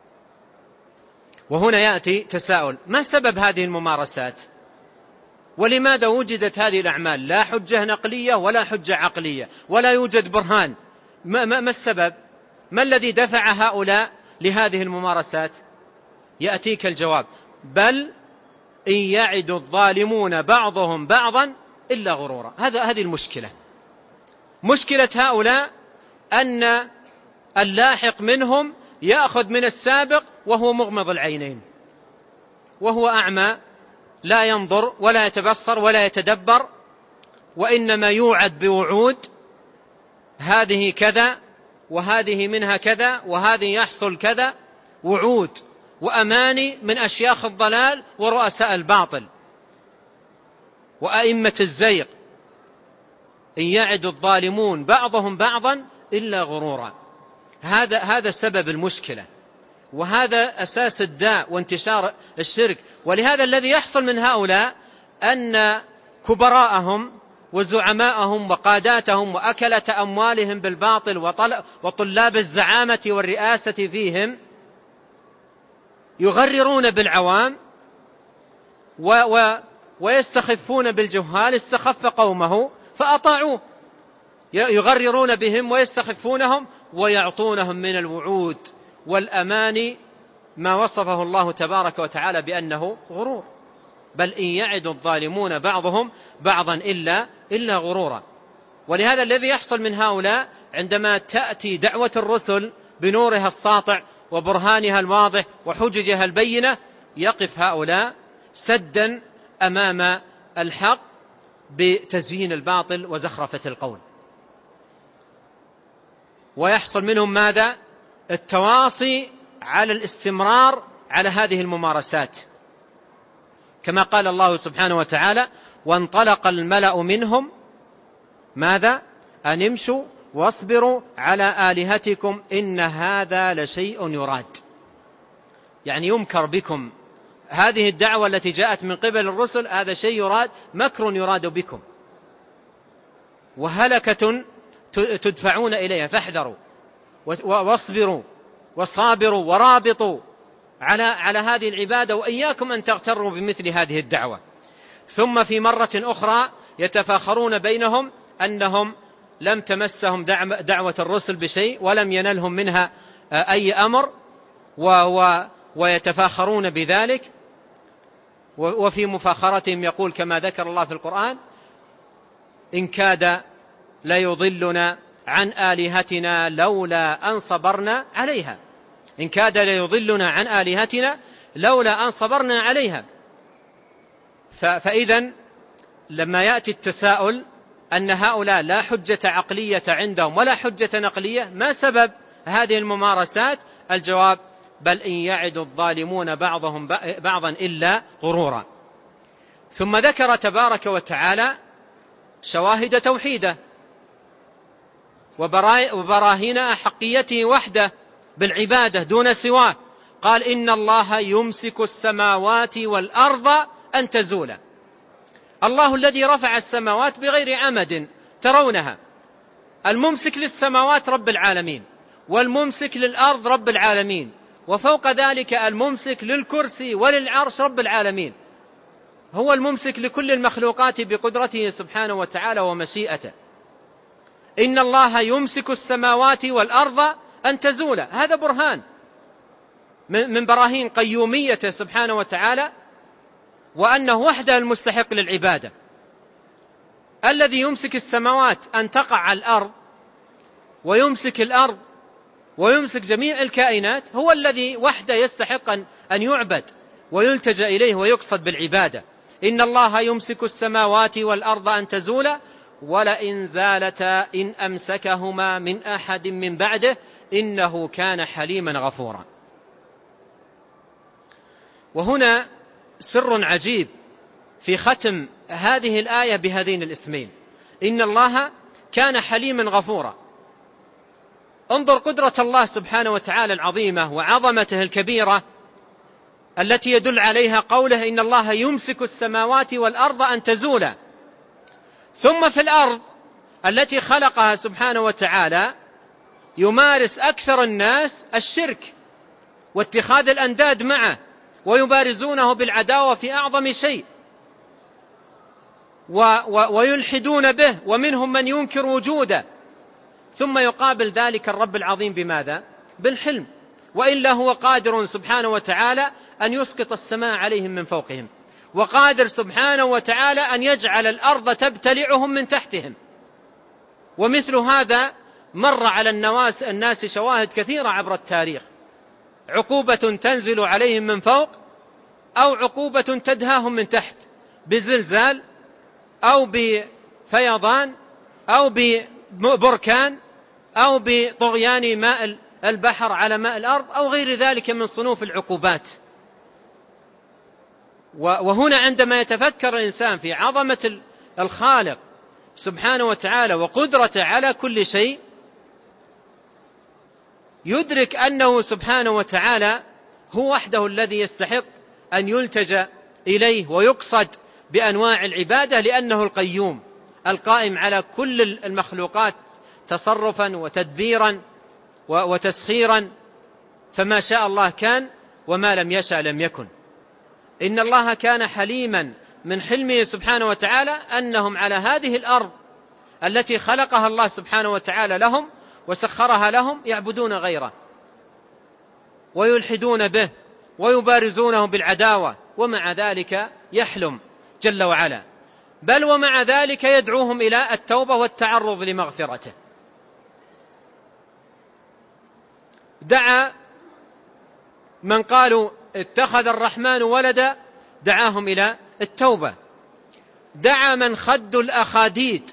وهنا يأتي تساؤل ما سبب هذه الممارسات؟ ولماذا وجدت هذه الأعمال لا حجة نقلية ولا حجة عقلية ولا يوجد برهان؟ ما, ما, ما السبب؟ ما الذي دفع هؤلاء لهذه الممارسات؟ يأتيك الجواب بل إن يعد الظالمون بعضهم بعضا إلا غرورا. هذا هذه المشكلة. مشكلة هؤلاء أن اللاحق منهم يأخذ من السابق وهو مغمض العينين وهو أعمى لا ينظر ولا يتبصر ولا يتدبر، وإنما يوعد بوعود هذه كذا وهذه منها كذا وهذه يحصل كذا، وعود وأماني من أشياخ الضلال ورؤساء الباطل وأئمة الزيغ. إن يعد الظالمون بعضهم بعضا إلا غرورا. هذا هذا سبب المشكلة، وهذا أساس الداء وانتشار الشرك. ولهذا الذي يحصل من هؤلاء أن كبراءهم وزعماءهم وقاداتهم وأكلة أموالهم بالباطل وطلاب الزعامة والرئاسة فيهم يغررون بالعوام و و ويستخفون بالجهال. استخف قومه فأطاعوه، يغررون بهم ويستخفونهم ويعطونهم من الوعود والأماني ما وصفه الله تبارك وتعالى بأنه غرور. بل إن يعد الظالمون بعضهم بعضا إلا, إلا غرورا. ولهذا الذي يحصل من هؤلاء عندما تأتي دعوة الرسل بنورها الساطع وبرهانها الواضح وحججها البينة يقف هؤلاء سدا أمام الحق بتزيين الباطل وزخرفة القول، ويحصل منهم ماذا؟ التواصي على الاستمرار على هذه الممارسات، كما قال الله سبحانه وتعالى وانطلق الملأ منهم ماذا؟ أن امشوا واصبروا على آلهتكم إن هذا لشيء يراد. يعني يمكر بكم هذه الدعوة التي جاءت من قبل الرسل، هذا شيء يراد، مكر يراد بكم وهلكة تدفعون إليها، فاحذروا واصبروا وصابروا ورابطوا على على هذه العبادة وإياكم أن تغتروا بمثل هذه الدعوة. ثم في مرة أخرى يتفاخرون بينهم أنهم لم تمسهم دعوة الرسل بشيء ولم ينلهم منها أي أمر، ويتفاخرون بذلك. وفي مفاخرتهم يقول كما ذكر الله في القرآن إن كاد ليضلنا عن آلهتنا لولا أن صبرنا عليها. إن كاد ليضلنا عن آلهتنا لولا أن صبرنا عليها. فإذن لما يأتي التساؤل أن هؤلاء لا حجة عقلية عندهم ولا حجة نقلية، ما سبب هذه الممارسات؟ الجواب بل إن يعد الظالمون بعضهم بعضا إلا غرورا. ثم ذكر تبارك وتعالى شواهد توحيده وبراهين أحقيته وحده بالعبادة دون سواه. قال إن الله يمسك السماوات والأرض أن تزولا. الله الذي رفع السماوات بغير عمد ترونها، الممسك للسماوات رب العالمين، والممسك للأرض رب العالمين، وفوق ذلك الممسك للكرسي وللعرش رب العالمين. هو الممسك لكل المخلوقات بقدرته سبحانه وتعالى ومشيئته. إن الله يمسك السماوات والأرض أن تزولا، هذا برهان من براهين قيوميته سبحانه وتعالى، وأنه وحده المستحق للعبادة. الذي يمسك السماوات أن تقع على الأرض، ويمسك الأرض، ويمسك جميع الكائنات، هو الذي وحده يستحق أن يعبد ويلتجأ إليه ويقصد بالعبادة. إن الله يمسك السماوات والأرض أن تزولا ولئن زالتا إن أمسكهما من أحد من بعده إنه كان حليما غفورا. وهنا سر عجيب في ختم هذه الآية بهذين الاسمين، إن الله كان حليما غفورا. انظر قدرة الله سبحانه وتعالى العظيمة وعظمته الكبيرة التي يدل عليها قوله إن الله يمسك السماوات والأرض أن تزولا. ثم في الأرض التي خلقها سبحانه وتعالى يمارس أكثر الناس الشرك واتخاذ الأنداد معه، ويبارزونه بالعداوة في أعظم شيء، ويلحدون به، ومنهم من ينكر وجوده. ثم يقابل ذلك الرب العظيم بماذا؟ بالحلم. وإلا هو قادر سبحانه وتعالى أن يسقط السماء عليهم من فوقهم، وقادر سبحانه وتعالى أن يجعل الأرض تبتلعهم من تحتهم. ومثل هذا مر على الناس شواهد كثيرة عبر التاريخ، عقوبة تنزل عليهم من فوق، أو عقوبة تدهاهم من تحت بزلزال أو بفيضان أو ببركان أو بطغيان ماء البحر على ماء الأرض أو غير ذلك من صنوف العقوبات. وهنا عندما يتفكر الإنسان في عظمة الخالق سبحانه وتعالى وقدرته على كل شيء، يدرك أنه سبحانه وتعالى هو وحده الذي يستحق أن يلتجأ إليه ويقصد بأنواع العبادة، لأنه القيوم القائم على كل المخلوقات تصرفا وتدبيرا وتسخيرا، فما شاء الله كان وما لم يشأ لم يكن. إن الله كان حليما، من حلمه سبحانه وتعالى أنهم على هذه الأرض التي خلقها الله سبحانه وتعالى لهم وسخرها لهم يعبدون غيره ويلحدون به ويبارزونه بالعداوة، ومع ذلك يحلم جل وعلا، بل ومع ذلك يدعوهم إلى التوبة والتعرض لمغفرته. دعا من قالوا اتخذ الرحمن ولدا، دعاهم إلى التوبة. دعا من خدوا الأخاديد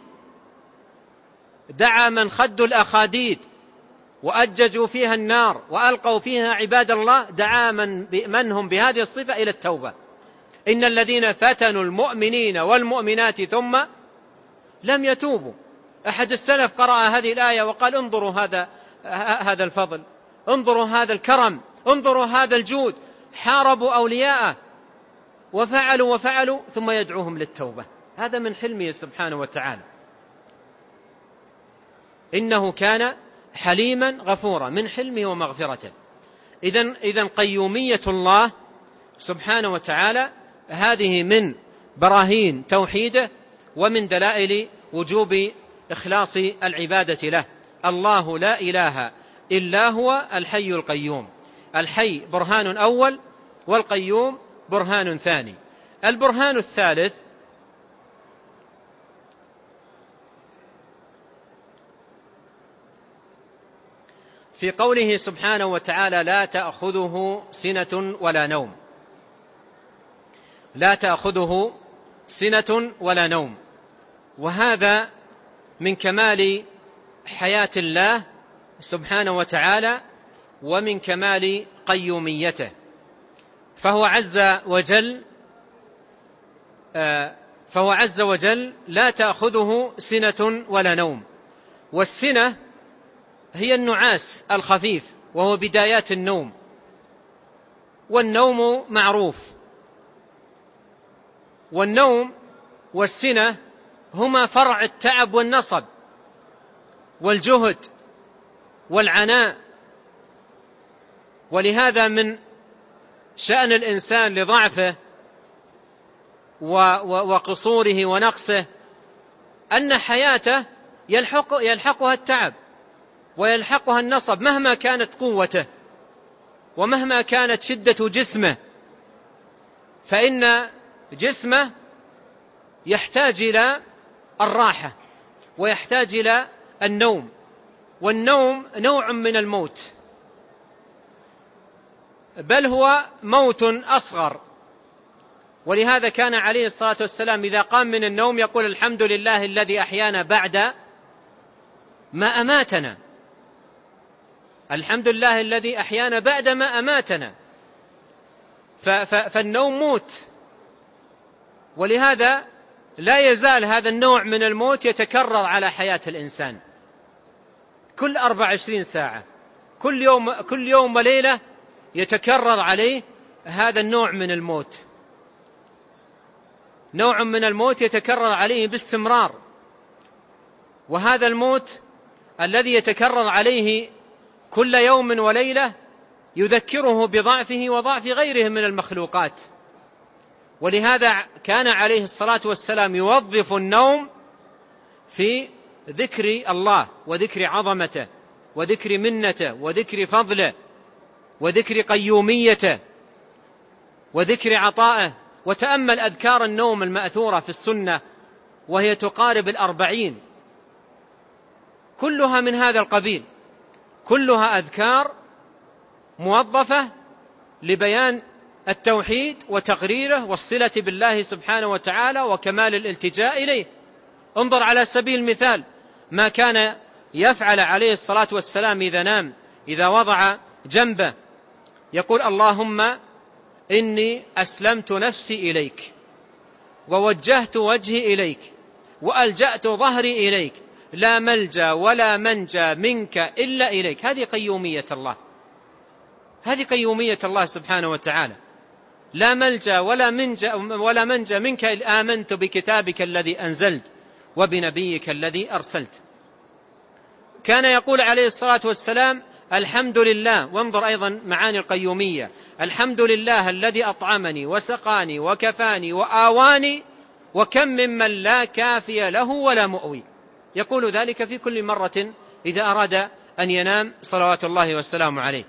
دعا من خدوا الأخاديد وأججوا فيها النار وألقوا فيها عباد الله، دعا من, من هم بهذه الصفة إلى التوبة. إن الذين فتنوا المؤمنين والمؤمنات ثم لم يتوبوا. أحد السلف قرأ هذه الآية وقال انظروا هذا هذا الفضل، انظروا هذا الكرم، انظروا هذا الجود، حاربوا أولياءه وفعلوا وفعلوا ثم يدعوهم للتوبة. هذا من حلمه سبحانه وتعالى. إنه كان حليما غفورا، من حلمه ومغفرته. إذن إذن قيومية الله سبحانه وتعالى هذه من براهين توحيده ومن دلائل وجوب إخلاص العبادة له. الله لا إله إلا هو الحي القيوم. الحي برهان أول، والقيوم برهان ثاني. البرهان الثالث في قوله سبحانه وتعالى لا تأخذه سنة ولا نوم. لا تأخذه سنة ولا نوم، وهذا من كمال حياة الله سبحانه وتعالى ومن كمال قيوميته. فهو عز وجل فهو عز وجل لا تأخذه سنة ولا نوم، والسنة هي النعاس الخفيف وهو بدايات النوم، والنوم معروف، والنوم والسنة هما فرع التعب والنصب والجهد والعناء. ولهذا من شأن الإنسان لضعفه وقصوره ونقصه أن حياته يلحق يلحقها التعب ويلحقها النصب مهما كانت قوته ومهما كانت شدة جسمه، فإن جسمه يحتاج إلى الراحة ويحتاج إلى النوم، والنوم نوع من الموت، بل هو موت أصغر. ولهذا كان عليه الصلاة والسلام إذا قام من النوم يقول الحمد لله الذي أحيانا بعد ما أماتنا، الحمد لله الذي أحيانا بعد ما أماتنا. فالنوم موت، ولهذا لا يزال هذا النوع من الموت يتكرر على حياة الإنسان كل أربع وعشرين ساعة، كل يوم كل يوم وليلة يتكرر عليه هذا النوع من الموت، نوع من الموت يتكرر عليه باستمرار. وهذا الموت الذي يتكرر عليه كل يوم وليلة يذكره بضعفه وضعف غيره من المخلوقات. ولهذا كان عليه الصلاة والسلام يوظف النوم في ذكر الله وذكر عظمته وذكر منته وذكر فضله وذكر قيوميته وذكر عطائه. وتأمل أذكار النوم المأثورة في السنة وهي تقارب الأربعين، كلها من هذا القبيل، كلها أذكار موظفة لبيان التوحيد وتقريره والصلة بالله سبحانه وتعالى وكمال الالتجاء إليه. انظر على سبيل المثال ما كان يفعل عليه الصلاة والسلام إذا نام، إذا وضع جنبه يقول اللهم إني أسلمت نفسي إليك ووجهت وجهي إليك وألجأت ظهري إليك لا ملجأ ولا منجى منك إلا إليك. هذه قيومية الله، هذه قيومية الله سبحانه وتعالى. لا ملجأ ولا منجى ولا منجى منك إلا آمنت بكتابك الذي أنزلت وبنبيك الذي أرسلت. كان يقول عليه الصلاة والسلام الحمد لله، وانظر أيضا معاني القيومية، الحمد لله الذي أطعمني وسقاني وكفاني وآواني وكم ممن لا كافي له ولا مؤوي. يقول ذلك في كل مرة إذا أراد أن ينام صلوات الله والسلام عليه.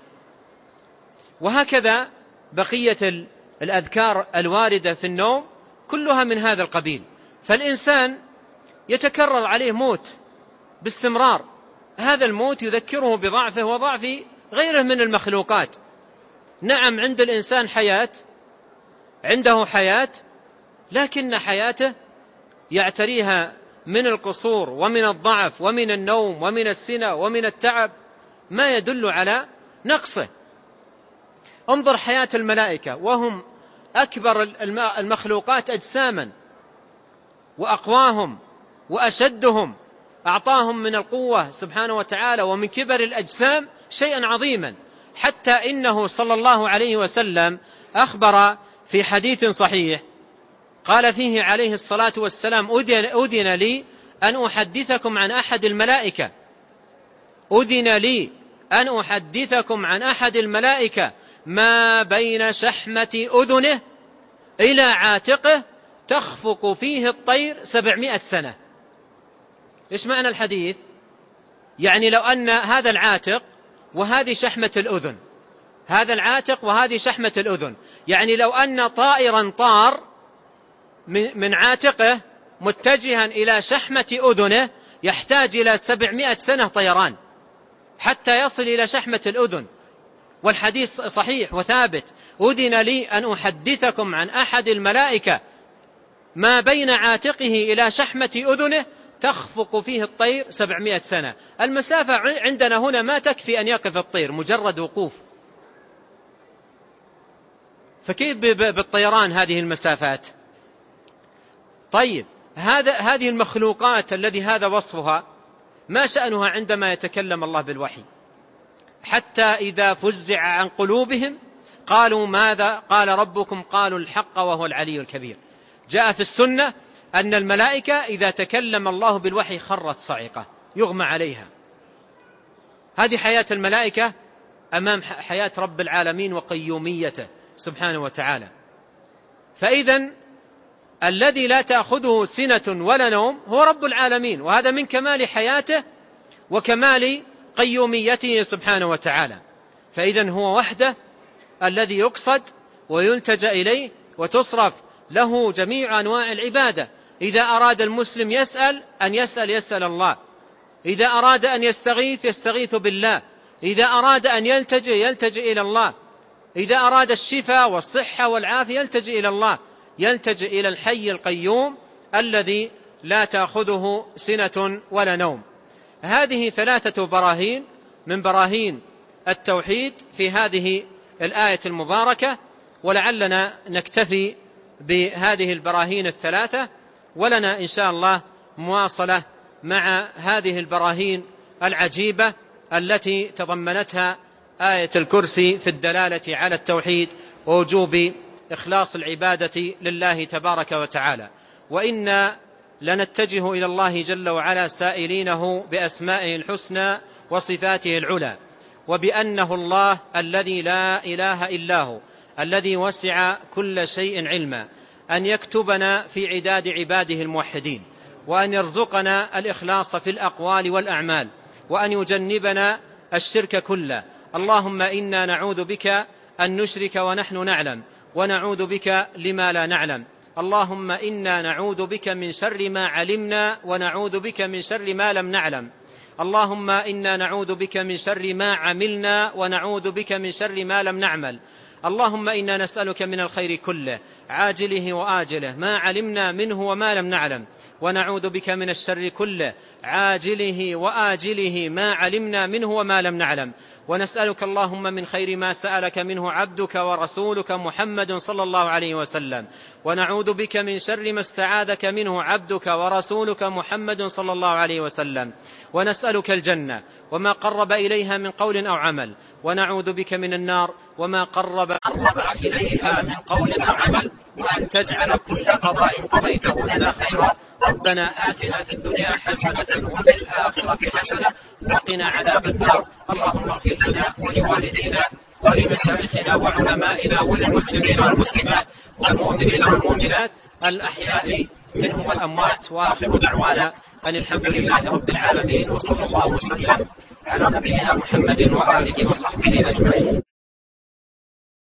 وهكذا بقية الأذكار الواردة في النوم كلها من هذا القبيل. فالإنسان يتكرر عليه موت باستمرار، هذا الموت يذكره بضعفه وضعف غيره من المخلوقات. نعم عند الإنسان حياة، عنده حياة، لكن حياته يعتريها من القصور ومن الضعف ومن النوم ومن السنة ومن التعب ما يدل على نقصه. انظر حياة الملائكة وهم أكبر المخلوقات أجساما وأقواهم وأشدهم، أعطاهم من القوة سبحانه وتعالى ومن كبر الأجسام شيئا عظيما، حتى إنه صلى الله عليه وسلم أخبر في حديث صحيح قال فيه عليه الصلاة والسلام أذن, أذن لي أن أحدثكم عن أحد الملائكة أذن لي أن أحدثكم عن أحد الملائكة ما بين شحمة أذنه إلى عاتقه تخفق فيه الطير سبعمائة سنة. إيش معنى الحديث؟ يعني لو أن هذا العاتق وهذه شحمة الأذن، هذا العاتق وهذه شحمة الأذن، يعني لو أن طائرا طار من عاتقه متجها إلى شحمة أذنه يحتاج إلى سبعمائة سنة طيران حتى يصل إلى شحمة الأذن. والحديث صحيح وثابت أذن لي أن أحدثكم عن أحد الملائكة ما بين عاتقه إلى شحمة أذنه تخفق فيه الطير سبعمائة سنة. المسافة عندنا هنا ما تكفي أن يقف الطير مجرد وقوف، فكيف بالطيران هذه المسافات؟ طيب هذا هذه المخلوقات الذي هذا وصفها، ما شأنها عندما يتكلم الله بالوحي؟ حتى إذا فزع عن قلوبهم قالوا ماذا قال ربكم؟ قالوا الحق وهو العلي الكبير. جاء في السنة أن الملائكة إذا تكلم الله بالوحي خرت صاعقة يغمى عليها. هذه حياة الملائكة أمام حياة رب العالمين وقيوميته سبحانه وتعالى. فإذن الذي لا تأخذه سنة ولا نوم هو رب العالمين، وهذا من كمال حياته وكمال قيوميته سبحانه وتعالى. فإذن هو وحده الذي يقصد ويلتجأ إليه وتصرف له جميع أنواع العبادة. إذا أراد المسلم يسأل أن يسأل يسأل الله، إذا أراد أن يستغيث يستغيث بالله، إذا أراد أن يلتجئ يلتجئ إلى الله، إذا أراد الشفاء والصحة والعافية يلتجئ إلى الله، يلتجئ إلى الحي القيوم الذي لا تأخذه سنة ولا نوم. هذه ثلاثة براهين من براهين التوحيد في هذه الآية المباركة، ولعلنا نكتفي بهذه البراهين الثلاثة، ولنا إن شاء الله مواصلة مع هذه البراهين العجيبة التي تضمنتها آية الكرسي في الدلالة على التوحيد ووجوب إخلاص العبادة لله تبارك وتعالى. وإنا لنتجه إلى الله جل وعلا سائلينه بأسمائه الحسنى وصفاته العلى، وبأنه الله الذي لا إله إلا هو الذي وسع كل شيء علما، أن يكتبنا في عداد عباده الموحدين، وأن يرزقنا الإخلاص في الأقوال والأعمال، وأن يجنبنا الشرك كله. اللهم إنا نعوذ بك أن نشرك ونحن نعلم، ونعوذ بك لما لا نعلم. اللهم إنا نعوذ بك من شر ما علمنا، ونعوذ بك من شر ما لم نعلم. اللهم إنا نعوذ بك من شر ما عملنا، ونعوذ بك من شر ما لم نعمل. اللهم إنا نسألك من الخير كله عاجله وآجله ما علمنا منه وما لم نعلم، ونعوذ بك من الشر كله عاجله وآجله ما علمنا منه وما لم نعلم. ونسألك اللهم من خير ما سألك منه عبدك ورسولك محمد صلى الله عليه وسلم، ونعوذ بك من شر ما استعاذك منه عبدك ورسولك محمد صلى الله عليه وسلم. ونسألك الجنة وما قرب إليها من قول أو عمل، ونعوذ بك من النار وما قرب إليها من قول أو عمل، وأن تجعل كل قضاء قضيته لنا خيرا. ربنا آتنا في الدنيا حسنة وفي الآخرة حسنة وقنا عذاب النار. اللهم اغفر لنا ولوالدينا ولمشايخنا وعلمائنا وللمسلمين والمسلمات والمؤمنين والمؤمنات الأحياء منهم والأموات. وآخر دعوانا أن الحمد لله رب العالمين، وصلى الله وسلم على نبينا محمد وآله وصحبه أجمعين.